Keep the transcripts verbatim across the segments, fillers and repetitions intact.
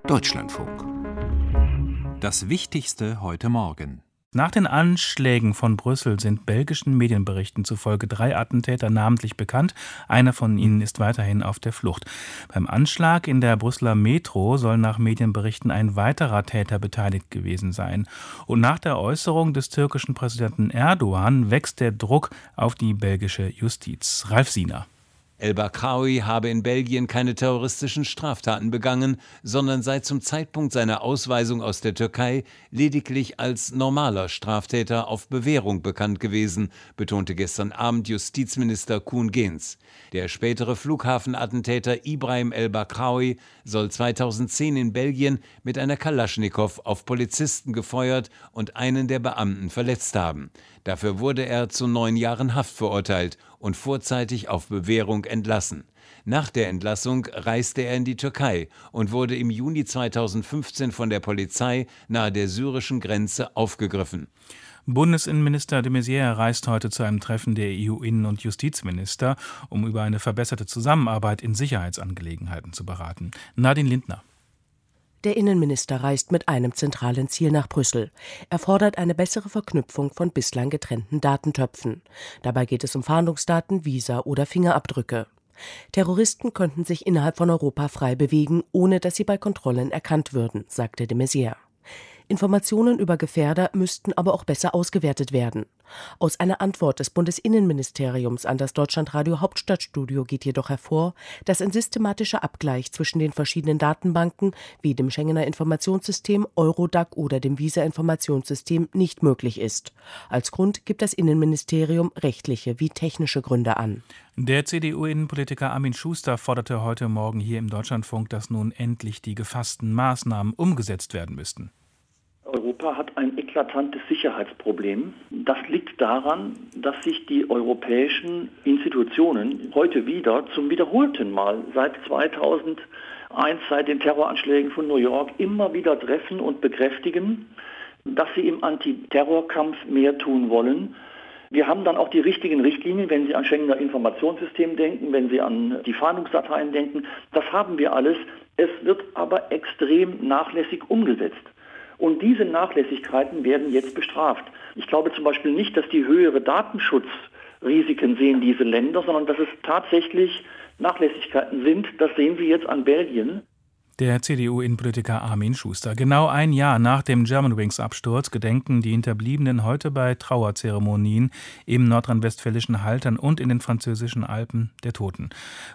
Deutschlandfunk. Das Wichtigste heute Morgen. Nach den Anschlägen von Brüssel sind belgischen Medienberichten zufolge drei Attentäter namentlich bekannt. Einer von ihnen ist weiterhin auf der Flucht. Beim Anschlag in der Brüsseler Metro soll nach Medienberichten ein weiterer Täter beteiligt gewesen sein. Und nach der Äußerung des türkischen Präsidenten Erdogan wächst der Druck auf die belgische Justiz. Ralf Siener. El Bakraoui habe in Belgien keine terroristischen Straftaten begangen, sondern sei zum Zeitpunkt seiner Ausweisung aus der Türkei lediglich als normaler Straftäter auf Bewährung bekannt gewesen, betonte gestern Abend Justizminister Koen Geens. Der spätere Flughafenattentäter Ibrahim El Bakraoui soll zweitausendzehn in Belgien mit einer Kalaschnikow auf Polizisten gefeuert und einen der Beamten verletzt haben. Dafür wurde er zu neun Jahren Haft verurteilt und vorzeitig auf Bewährung entlassen. Nach der Entlassung reiste er in die Türkei und wurde im Juni zweitausendfünfzehn von der Polizei nahe der syrischen Grenze aufgegriffen. Bundesinnenminister de Maizière reist heute zu einem Treffen der E U-Innen- und Justizminister, um über eine verbesserte Zusammenarbeit in Sicherheitsangelegenheiten zu beraten. Nadine Lindner. Der Innenminister reist mit einem zentralen Ziel nach Brüssel. Er fordert eine bessere Verknüpfung von bislang getrennten Datentöpfen. Dabei geht es um Fahndungsdaten, Visa oder Fingerabdrücke. Terroristen könnten sich innerhalb von Europa frei bewegen, ohne dass sie bei Kontrollen erkannt würden, sagte de Maizière. Informationen über Gefährder müssten aber auch besser ausgewertet werden. Aus einer Antwort des Bundesinnenministeriums an das Deutschlandradio Hauptstadtstudio geht jedoch hervor, dass ein systematischer Abgleich zwischen den verschiedenen Datenbanken wie dem Schengener Informationssystem, Eurodac oder dem Visa-Informationssystem nicht möglich ist. Als Grund gibt das Innenministerium rechtliche wie technische Gründe an. Der C D U-Innenpolitiker Armin Schuster forderte heute Morgen hier im Deutschlandfunk, dass nun endlich die gefassten Maßnahmen umgesetzt werden müssten. Europa hat ein eklatantes Sicherheitsproblem. Das liegt daran, dass sich die europäischen Institutionen heute wieder zum wiederholten Mal seit zweitausendeins, seit den Terroranschlägen von New York, immer wieder treffen und bekräftigen, dass sie im Antiterrorkampf mehr tun wollen. Wir haben dann auch die richtigen Richtlinien, wenn Sie an Schengener Informationssystem denken, wenn Sie an die Fahndungsdateien denken. Das haben wir alles. Es wird aber extrem nachlässig umgesetzt. Und diese Nachlässigkeiten werden jetzt bestraft. Ich glaube zum Beispiel nicht, dass die höhere Datenschutzrisiken sehen diese Länder, sondern dass es tatsächlich Nachlässigkeiten sind. Das sehen wir jetzt an Belgien. Der C D U-Innenpolitiker Armin Schuster. Genau ein Jahr nach dem Germanwings-Absturz gedenken die Hinterbliebenen heute bei Trauerzeremonien im nordrhein-westfälischen Haltern und in den französischen Alpen der Toten.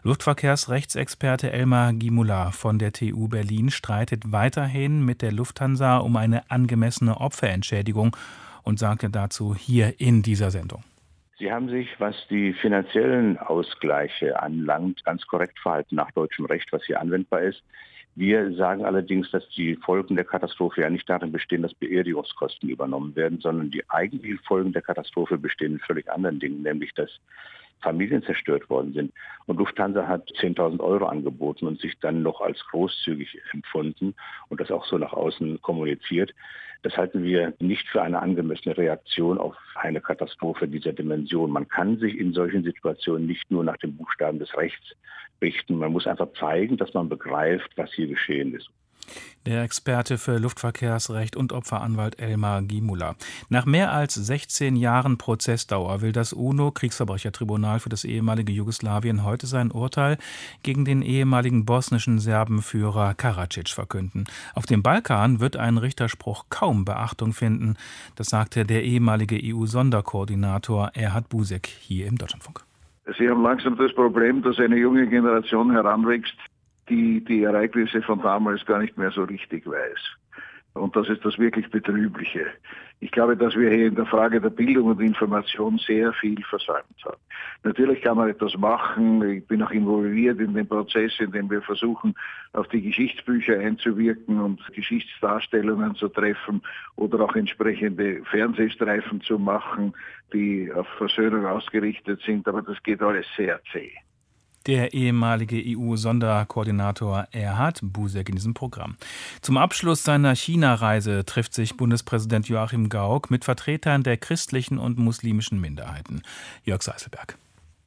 Luftverkehrsrechtsexperte Elmar Guimula von der T U Berlin streitet weiterhin mit der Lufthansa um eine angemessene Opferentschädigung und sagte dazu hier in dieser Sendung. Sie haben sich, was die finanziellen Ausgleiche anlangt, ganz korrekt verhalten nach deutschem Recht, was hier anwendbar ist. Wir sagen allerdings, dass die Folgen der Katastrophe ja nicht darin bestehen, dass Beerdigungskosten übernommen werden, sondern die eigentlichen Folgen der Katastrophe bestehen in völlig anderen Dingen, nämlich dass Familien zerstört worden sind. Und Lufthansa hat zehntausend Euro angeboten und sich dann noch als großzügig empfunden und das auch so nach außen kommuniziert. Das halten wir nicht für eine angemessene Reaktion auf eine Katastrophe dieser Dimension. Man kann sich in solchen Situationen nicht nur nach den Buchstaben des Rechts richten. Man muss einfach zeigen, dass man begreift, was hier geschehen ist. Der Experte für Luftverkehrsrecht und Opferanwalt Elmar Guimula. Nach mehr als sechzehn Jahren Prozessdauer will das UNO-Kriegsverbrechertribunal für das ehemalige Jugoslawien heute sein Urteil gegen den ehemaligen bosnischen Serbenführer Karadzic verkünden. Auf dem Balkan wird ein Richterspruch kaum Beachtung finden. Das sagte der ehemalige E U-Sonderkoordinator Erhard Busek hier im Deutschlandfunk. Sie haben langsam das Problem, dass eine junge Generation heranwächst, die die Ereignisse von damals gar nicht mehr so richtig weiß. Und das ist das wirklich Betrübliche. Ich glaube, dass wir hier in der Frage der Bildung und Information sehr viel versäumt haben. Natürlich kann man etwas machen. Ich bin auch involviert in den Prozess, in dem wir versuchen, auf die Geschichtsbücher einzuwirken und Geschichtsdarstellungen zu treffen oder auch entsprechende Fernsehstreifen zu machen, die auf Versöhnung ausgerichtet sind. Aber das geht alles sehr zäh. Der ehemalige E U-Sonderkoordinator Erhard Busek in diesem Programm. Zum Abschluss seiner China-Reise trifft sich Bundespräsident Joachim Gauck mit Vertretern der christlichen und muslimischen Minderheiten. Jörg Seißelberg.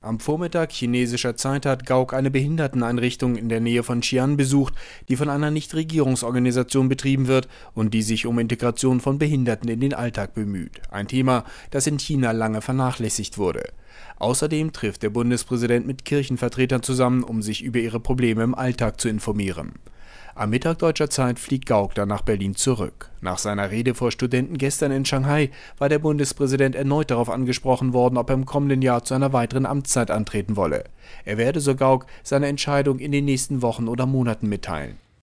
Am Vormittag chinesischer Zeit hat Gauck eine Behinderteneinrichtung in der Nähe von Xi'an besucht, die von einer Nichtregierungsorganisation betrieben wird und die sich um Integration von Behinderten in den Alltag bemüht. Ein Thema, das in China lange vernachlässigt wurde. Außerdem trifft der Bundespräsident mit Kirchenvertretern zusammen, um sich über ihre Probleme im Alltag zu informieren. Am Mittag deutscher Zeit fliegt Gauck dann nach Berlin zurück. Nach seiner Rede vor Studenten gestern in Shanghai war der Bundespräsident erneut darauf angesprochen worden, ob er im kommenden Jahr zu einer weiteren Amtszeit antreten wolle. Er werde, so Gauck, seine Entscheidung in den nächsten Wochen oder Monaten mitteilen.